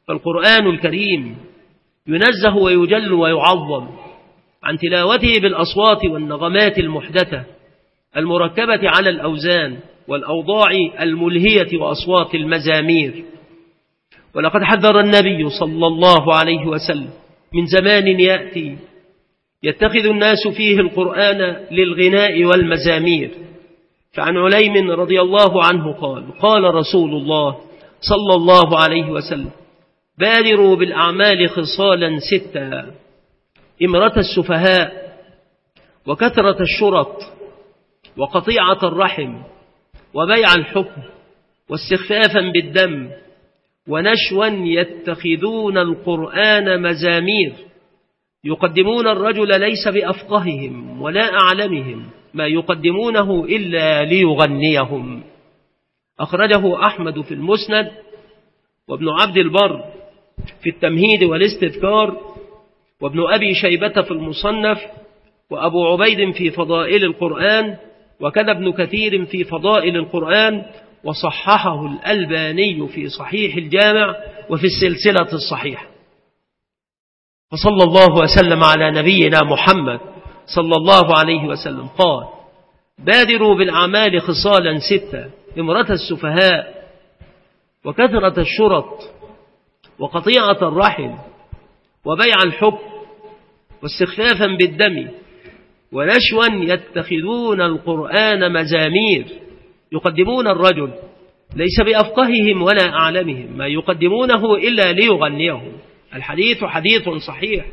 فالقرآن الكريم ينزه ويجل ويعظم عن تلاوته بالأصوات والنغمات المحدثة المركبة على الأوزان والأوضاع الملهية وأصوات المزامير. ولقد حذر النبي صلى الله عليه وسلم من زمان يأتي يتخذ الناس فيه القرآن للغناء والمزامير. فعن عليم رضي الله عنه قال رسول الله صلى الله عليه وسلم: بادروا بالأعمال خصالا 6: إمرة السفهاء، وكثرة الشرط، وقطيعة الرحم، وبيع الحكم، واستخفافا بالدم، ونشوا يتخذون القرآن مزامير، يقدمون الرجل ليس بأفقههم ولا أعلمهم، ما يقدمونه إلا ليغنيهم. أخرجه أحمد في المسند، وابن عبد البر في التمهيد والاستذكار، وابن أبي شيبة في المصنف، وأبو عبيد في فضائل القرآن، وكذا ابن كثير في فضائل القرآن، وصححه الألباني في صحيح الجامع وفي السلسلة الصحيحة. وصلى الله وسلم على نبينا محمد صلى الله عليه وسلم قال: بادروا بالأعمال خصالا 6: إمرة السفهاء، وكثرة الشرط، وقطيعة الرحم، وبيع الحكم، واستخفافا بالدم، ونشوا يتخذون القرآن مزامير، يقدمون الرجل ليس بأفقههم ولا أعلمهم، ما يقدمونه إلا ليغنيهم. الحديث حديث صحيح.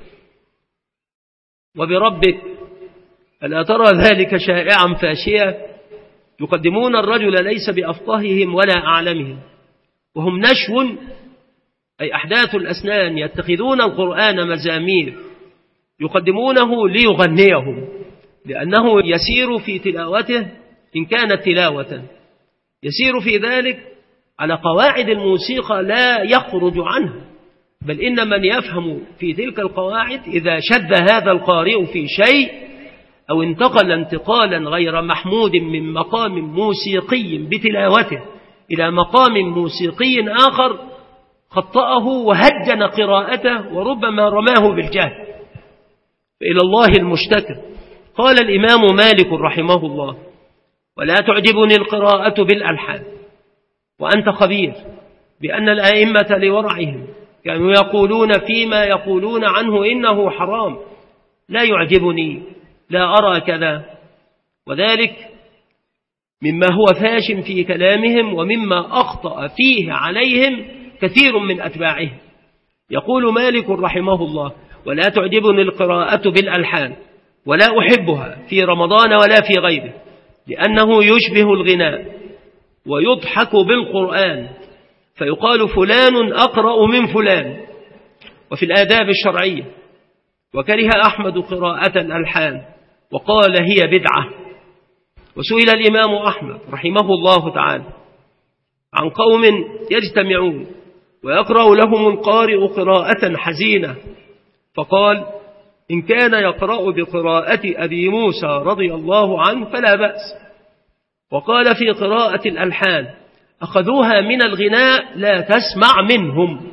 وبربك ألا ترى ذلك شائعا فاشيا، يقدمون الرجل ليس بأفقههم ولا أعلمهم، وهم نشو أي أحداث الأسنان، يتخذون القرآن مزامير، يقدمونه ليغنيهم، لأنه يسير في تلاوته إن كانت تلاوة، يسير في ذلك على قواعد الموسيقى لا يخرج عنها، بل إن من يفهم في تلك القواعد إذا شد هذا القارئ في شيء أو انتقل انتقالا غير محمود من مقام موسيقي بتلاوته إلى مقام موسيقي آخر خطأه وهجن قراءته وربما رماه بالجهل، فإلى الله المشتكى. قال الإمام مالك رحمه الله: ولا تعجبني القراءة بالألحان، وأنت خبير بأن الأئمة لورعهم كانوا يقولون فيما يقولون عنه إنه حرام. لا يعجبني، لا أرى كذا، وذلك مما هو فاش في كلامهم ومما أخطأ فيه عليهم كثير من أتباعهم. يقول مالك رحمه الله: ولا تعجبني القراءة بالألحان، ولا أحبها في رمضان ولا في غيره، لأنه يشبه الغناء ويضحك بالقرآن، فيقال فلان أقرأ من فلان. وفي الآداب الشرعية: وكره أحمد قراءة الألحان وقال هي بدعة. وسئل الإمام أحمد رحمه الله تعالى عن قوم يجتمعون ويقرأ لهم القارئ قراءة حزينة، فقال: إن كان يقرأ بقراءة أبي موسى رضي الله عنه فلا بأس. وقال في قراءة الألحان: أخذوها من الغناء لا تسمع منهم،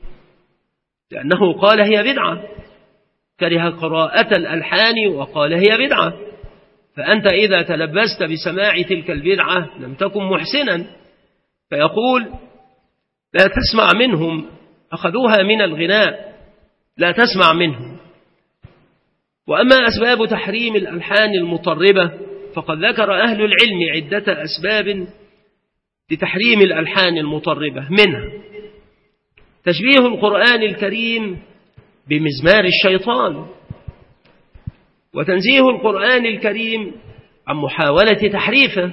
لأنه قال هي بدعة، كره قراءة الألحان وقال هي بدعة. فأنت إذا تلبست بسماع تلك البدعة لم تكن محسنا، فيقول: لا تسمع منهم، أخذوها من الغناء لا تسمع منهم. وأما أسباب تحريم الألحان المطربة فقد ذكر أهل العلم عدة أسباب لتحريم الألحان المطربة، منها تشبيه القرآن الكريم بمزمار الشيطان، وتنزيه القرآن الكريم عن محاولة تحريفه،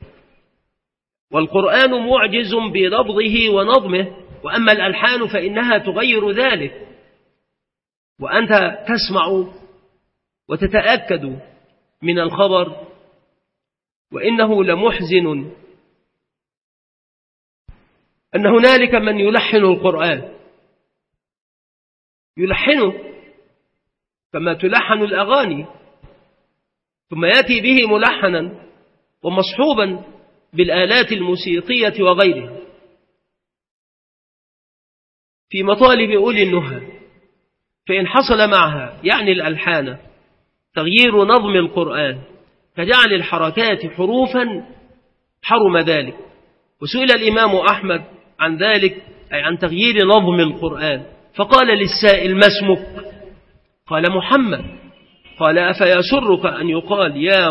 والقرآن معجز بلفظه ونظمه، وأما الألحان فإنها تغير ذلك، وأنت تسمع وتتأكد من الخبر. وإنه لمحزن أن هنالك من يلحن القرآن، يلحنه كما تلحن الأغاني، ثم يأتي به ملحنا ومصحوبا بالآلات الموسيقية وغيرها. في مطالب أولي النهى، فإن حصل معها يعني الألحان تغيير نظم القرآن كجعل الحركات حروفا حرم ذلك. وسئل الإمام أحمد عن ذلك، أي عن تغيير نظم القرآن، فقال للسائل: ما اسمك؟ قال: محمد. قال: أفيسرك أن يقال يا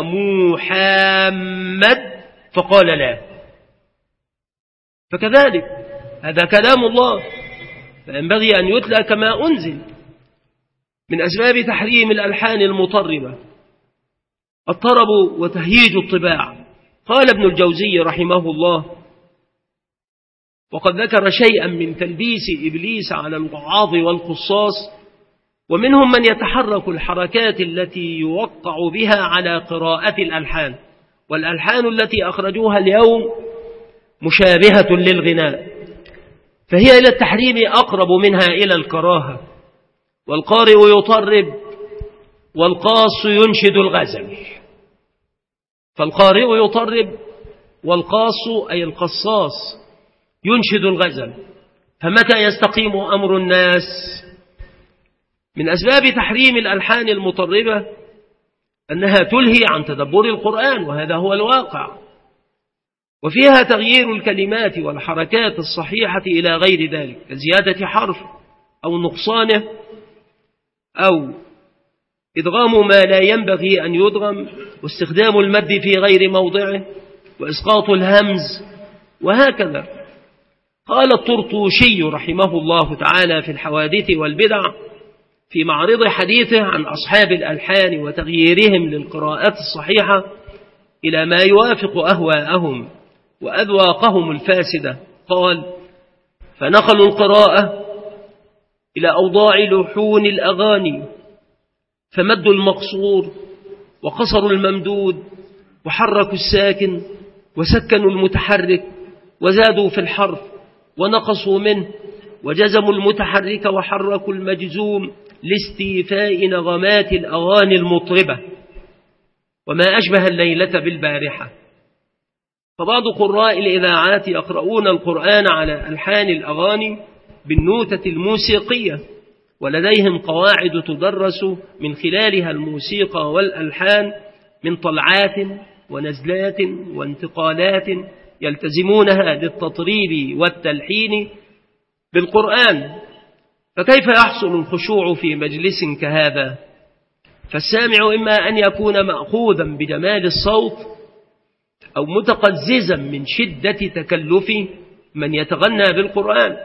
محمد؟ فقال: لا. فكذلك هذا كلام الله، فينبغي أن يتلى كما أنزل. من أسباب تحريم الألحان المطربة الطرب وتهييج الطباع. قال ابن الجوزي رحمه الله: وقد ذكر شيئا من تلبيس إبليس على الوعاظ والقصاص، ومنهم من يتحرك الحركات التي يوقع بها على قراءة الألحان، والألحان التي أخرجوها اليوم مشابهة للغناء، فهي إلى التحريم أقرب منها إلى الكراهة. والقارئ يطرب والقاص ينشد الغزل. فالقارئ يطرب والقاص أي القصاص ينشد الغزل، فمتى يستقيم أمر الناس؟ من أسباب تحريم الألحان المطربة أنها تلهي عن تدبر القرآن، وهذا هو الواقع، وفيها تغيير الكلمات والحركات الصحيحة إلى غير ذلك، كزيادة حرف أو نقصانه، أو إدغام ما لا ينبغي أن يدغم، واستخدام المد في غير موضعه، وإسقاط الهمز، وهكذا. قال الطرطوشي رحمه الله تعالى في الحوادث والبدع في معرض حديثه عن أصحاب الألحان وتغييرهم للقراءات الصحيحة إلى ما يوافق أهواءهم وأذواقهم الفاسدة، قال: فنقلوا القراءة إلى أوضاع لحون الأغاني، فمدوا المقصور وقصروا الممدود، وحركوا الساكن وسكنوا المتحرك، وزادوا في الحرف ونقصوا منه، وجزموا المتحرك وحركوا المجزوم لاستيفاء نغمات الأغاني المطربة، وما أشبه الليلة بالبارحة. فبعض قراء الإذاعات يقرؤون القرآن على ألحان الأغاني بالنوتة الموسيقية، ولديهم قواعد تدرس من خلالها الموسيقى والألحان من طلعات ونزلات وانتقالات يلتزمونها للتطريب والتلحين بالقرآن. فكيف يحصل الخشوع في مجلس كهذا؟ فالسامع إما أن يكون مأخوذا بجمال الصوت، أو متقززا من شدة تكلف من يتغنى بالقرآن.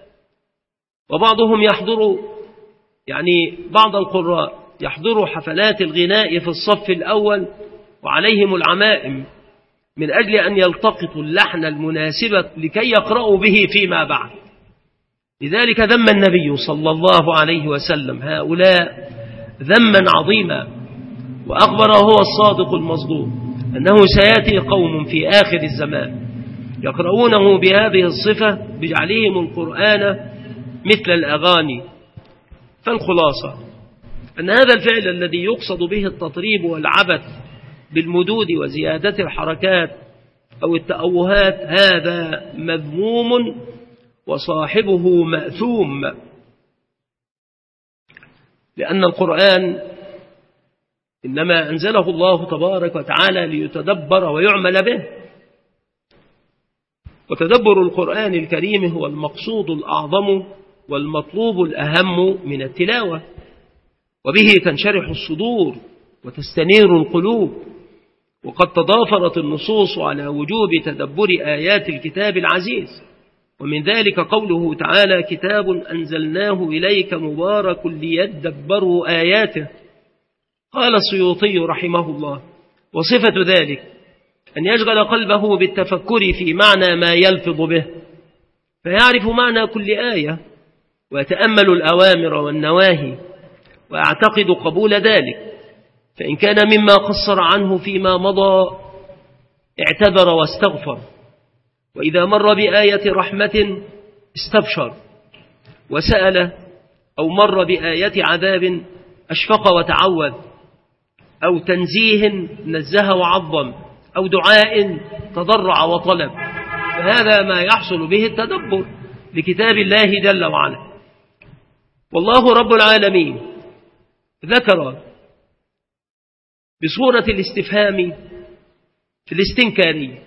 وبعضهم يحضر، يعني بعض القراء يحضروا حفلات الغناء في الصف الأول وعليهم العمائم من أجل أن يلتقطوا اللحن المناسب لكي يقرأوا به فيما بعد. لذلك ذم النبي صلى الله عليه وسلم هؤلاء ذما عظيما، وأخبر هو الصادق المصدوق أنه سيأتي قوم في آخر الزمان يقرؤونه بهذه الصفة بجعلهم القرآن مثل الأغاني. فالخلاصة أن هذا الفعل الذي يقصد به التطريب والعبث بالمدود وزيادة الحركات أو التأوهات هذا مذموم وصاحبه مأثوم، لأن القرآن إنما أنزله الله تبارك وتعالى ليتدبر ويعمل به، وتدبر القرآن الكريم هو المقصود الأعظم والمطلوب الأهم من التلاوة، وبه تنشرح الصدور وتستنير القلوب. وقد تضافرت النصوص على وجوب تدبر آيات الكتاب العزيز، ومن ذلك قوله تعالى: كتاب أنزلناه إليك مبارك ليدبروا آياته. قال السيوطي رحمه الله: وصفة ذلك أن يشغل قلبه بالتفكر في معنى ما يلفظ به، فيعرف معنى كل آية ويتأمل الأوامر والنواهي ويعتقد قبول ذلك، فإن كان مما قصر عنه فيما مضى اعتذر واستغفر، وإذا مر بآية رحمة استبشر وسأل، أو مر بآية عذاب أشفق وتعوذ، أو تنزيه نزه وعظم، أو دعاء تضرع وطلب، فهذا ما يحصل به التدبر لكتاب الله جل وعلا. والله رب العالمين ذكر بصورة الاستفهام في الاستنكاري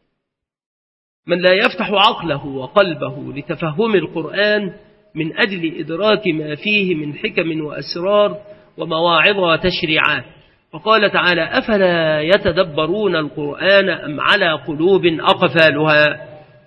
من لا يفتح عقله وقلبه لتفهم القرآن من أجل إدراك ما فيه من حكم وأسرار ومواعظ وتشريعات. فقال تعالى: أفلا يتدبرون القرآن أم على قلوب أقفالها؟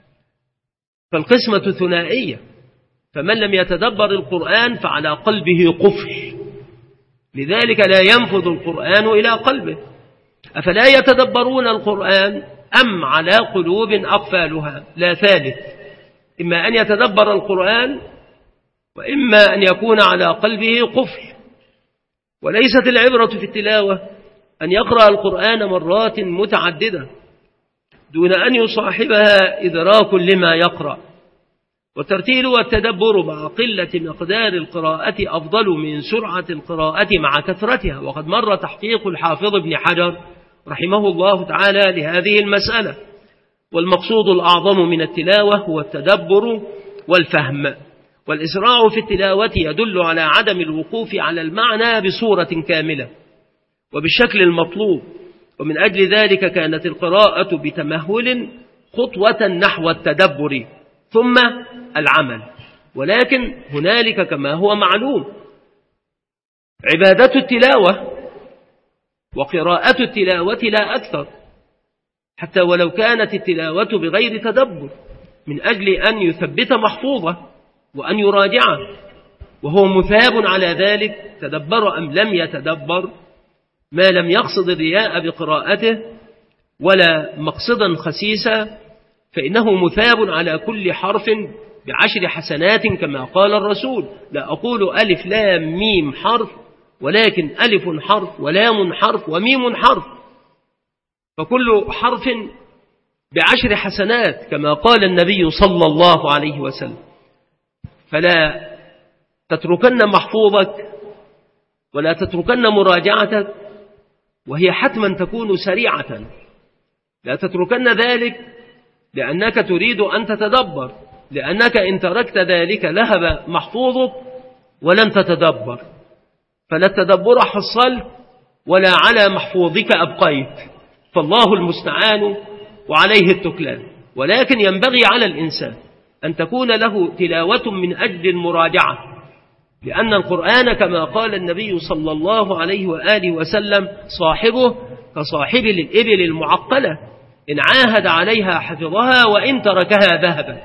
فالقسمة ثنائية، فمن لم يتدبر القرآن فعلى قلبه قفل، لذلك لا ينفذ القرآن إلى قلبه. أفلا يتدبرون القرآن أم على قلوب أقفالها؟ لا ثالث، إما أن يتدبر القرآن وإما أن يكون على قلبه قفل. وليست العبرة في التلاوة أن يقرأ القرآن مرات متعددة دون أن يصاحبها إدراك لما يقرأ. والترتيل والتدبر مع قلة مقدار القراءة أفضل من سرعة القراءة مع كثرتها. وقد مر تحقيق الحافظ ابن حجر رحمه الله تعالى لهذه المسألة. والمقصود الأعظم من التلاوة هو التدبر والفهم، والإسراع في التلاوة يدل على عدم الوقوف على المعنى بصورة كاملة وبالشكل المطلوب، ومن أجل ذلك كانت القراءة بتمهل خطوة نحو التدبر ثم العمل. ولكن هنالك كما هو معلوم عبادة التلاوة وقراءة التلاوة لا أكثر، حتى ولو كانت التلاوة بغير تدبر، من أجل أن يثبت محفوظه وأن يراجعه، وهو مثاب على ذلك تدبر أم لم يتدبر، ما لم يقصد الرياء بقراءته ولا مقصدا خسيسا، فإنه مثاب على كل حرف ب10 حسنات كما قال الرسول: لا أقول ألف لام ميم حرف، ولكن ألف حرف ولام حرف وميم حرف، فكل حرف ب10 حسنات كما قال النبي صلى الله عليه وسلم. فلا تتركن محفوظك ولا تتركن مراجعتك، وهي حتما تكون سريعة. لا تتركن ذلك لأنك تريد أن تتدبر، لأنك إن تركت ذلك لهب محفوظك ولن تتدبر، فلا التدبر حصلت ولا على محفوظك أبقيت، فالله المستعان وعليه التكلان. ولكن ينبغي على الإنسان أن تكون له تلاوة من أجل المراجعة، لأن القرآن كما قال النبي صلى الله عليه وآله وسلم: صاحبه كصاحب الإبل المعقلة، إن عاهد عليها حفظها وإن تركها ذهبت.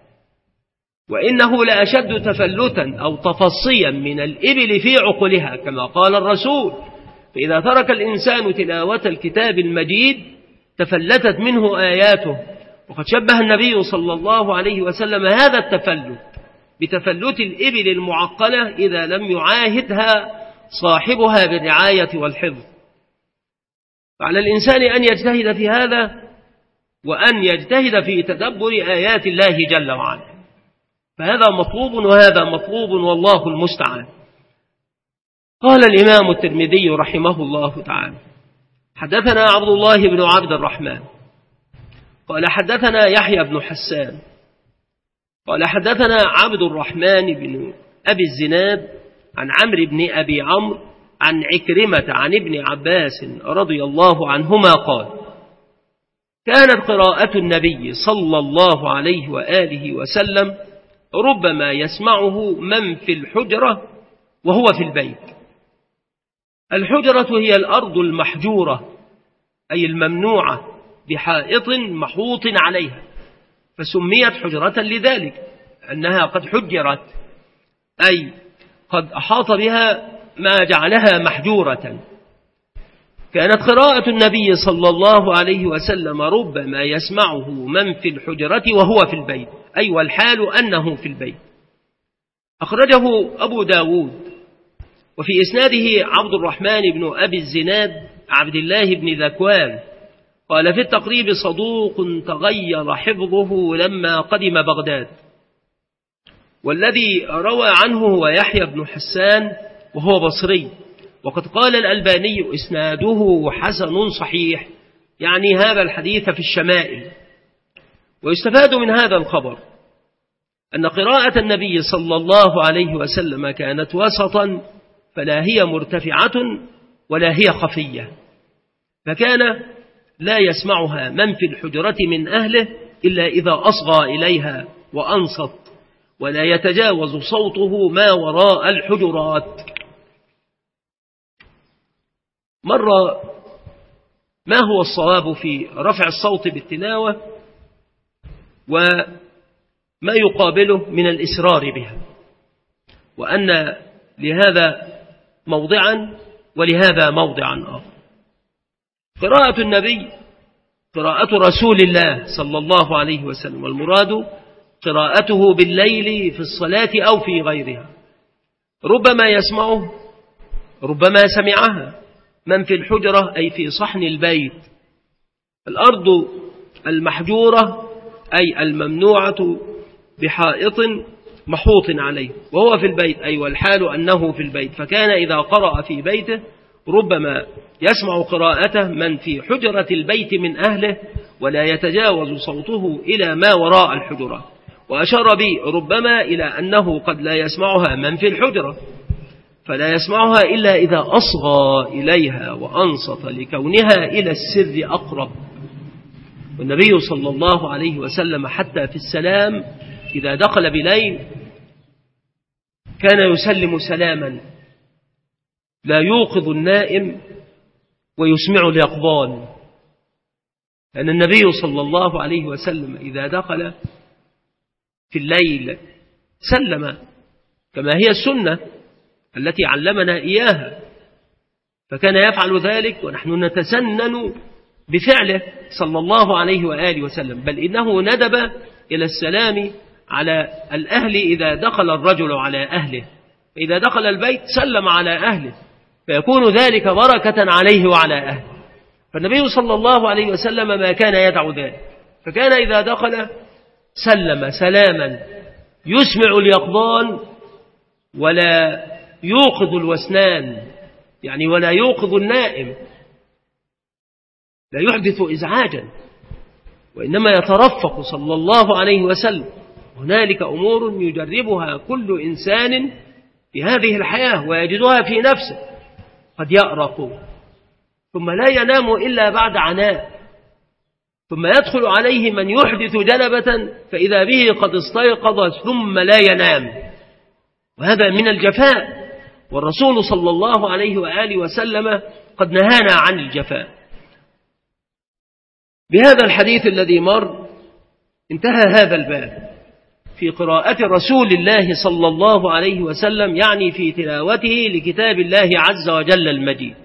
وإنه لأشد تفلتا أو تفصيا من الإبل في عقلها كما قال الرسول: فإذا ترك الإنسان تلاوة الكتاب المجيد تفلتت منه آياته. وقد شبه النبي صلى الله عليه وسلم هذا التفلت بتفلت الإبل المعقلة إذا لم يعاهدها صاحبها بالرعاية والحفظ. فعلى الإنسان أن يجتهد في هذا، وأن يجتهد في تدبر آيات الله جل وعلا، فهذا مطلوب وهذا مطلوب، والله المستعان. قال الإمام الترمذي رحمه الله تعالى: حدثنا عبد الله بن عبد الرحمن قال حدثنا يحيى بن حسان قال حدثنا عبد الرحمن بن أبي الزناد عن عمرو بن أبي عمرو عن عكرمة عن ابن عباس رضي الله عنهما قال: كانت قراءة النبي صلى الله عليه وآله وسلم ربما يسمعه من في الحجرة وهو في البيت. الحجرة هي الأرض المحجورة، أي الممنوعة، بحائط محوط عليها، فسميت حجرة لذلك أنها قد حجرت، أي قد أحاط بها ما جعلها محجورة. كانت قراءة النبي صلى الله عليه وسلم ربما يسمعه من في الحجرة وهو في البيت، أي والحال أنه في البيت. أخرجه أبو داود، وفي إسناده عبد الرحمن بن أبي الزناد عبد الله بن ذكوان قال في التقريب: صدوق تغير حفظه لما قدم بغداد. والذي روى عنه هو يحيى بن حسان وهو بصري، وقد قال الألباني إسناده حسن صحيح، يعني هذا الحديث في الشمائل. ويستفاد من هذا الخبر أن قراءة النبي صلى الله عليه وسلم كانت وسطا، فلا هي مرتفعة ولا هي خفية، فكان لا يسمعها من في الحجرة من أهله إلا إذا أصغى إليها وأنصت، ولا يتجاوز صوته ما وراء الحجرات. مرة ما هو الصواب في رفع الصوت بالتلاوة وما يقابله من الإسرار بها، وأن لهذا موضعا ولهذا موضعا آخر. قراءة النبي قراءة رسول الله صلى الله عليه وسلم، والمراد قراءته بالليل في الصلاة أو في غيرها، ربما يسمعه ربما سمعها من في الحجرة أي في صحن البيت. الأرض المحجورة أي الممنوعة بحائط محوط عليه، وهو في البيت أي والحال أنه في البيت، فكان إذا قرأ في بيته ربما يسمع قراءته من في حجرة البيت من أهله، ولا يتجاوز صوته إلى ما وراء الحجرة. وأشار بي ربما إلى أنه قد لا يسمعها من في الحجرة، فلا يسمعها إلا إذا أصغى إليها وأنصت لكونها إلى السر أقرب. والنبي صلى الله عليه وسلم حتى في السلام إذا دخل بليل كان يسلم سلاما لا يوقظ النائم ويسمع اليقظان، لأن النبي صلى الله عليه وسلم إذا دخل في الليل سلم كما هي السنة التي علمنا إياها، فكان يفعل ذلك ونحن نتسنن بفعله صلى الله عليه وآله وسلم، بل إنه ندب إلى السلام على الأهل إذا دخل الرجل على أهله، فإذا دخل البيت سلم على أهله فيكون ذلك بركة عليه وعلى أهله. فالنبي صلى الله عليه وسلم ما كان يدع ذلك، فكان إذا دخل سلم سلاما يسمع اليقظان ولا يوقظ الوسنان، يعني ولا يوقظ النائم، لا يحدث إزعاجا، وإنما يترفق صلى الله عليه وسلم. هنالك أمور يجربها كل إنسان في هذه الحياة ويجدها في نفسه، قد يأرق ثم لا ينام إلا بعد عناء، ثم يدخل عليه من يحدث جنبة فإذا به قد استيقظ ثم لا ينام، وهذا من الجفاء، والرسول صلى الله عليه وآله وسلم قد نهانا عن الجفاء. بهذا الحديث الذي مر انتهى هذا الباب في قراءة رسول الله صلى الله عليه وسلم، يعني في تلاوته لكتاب الله عز وجل المجيد.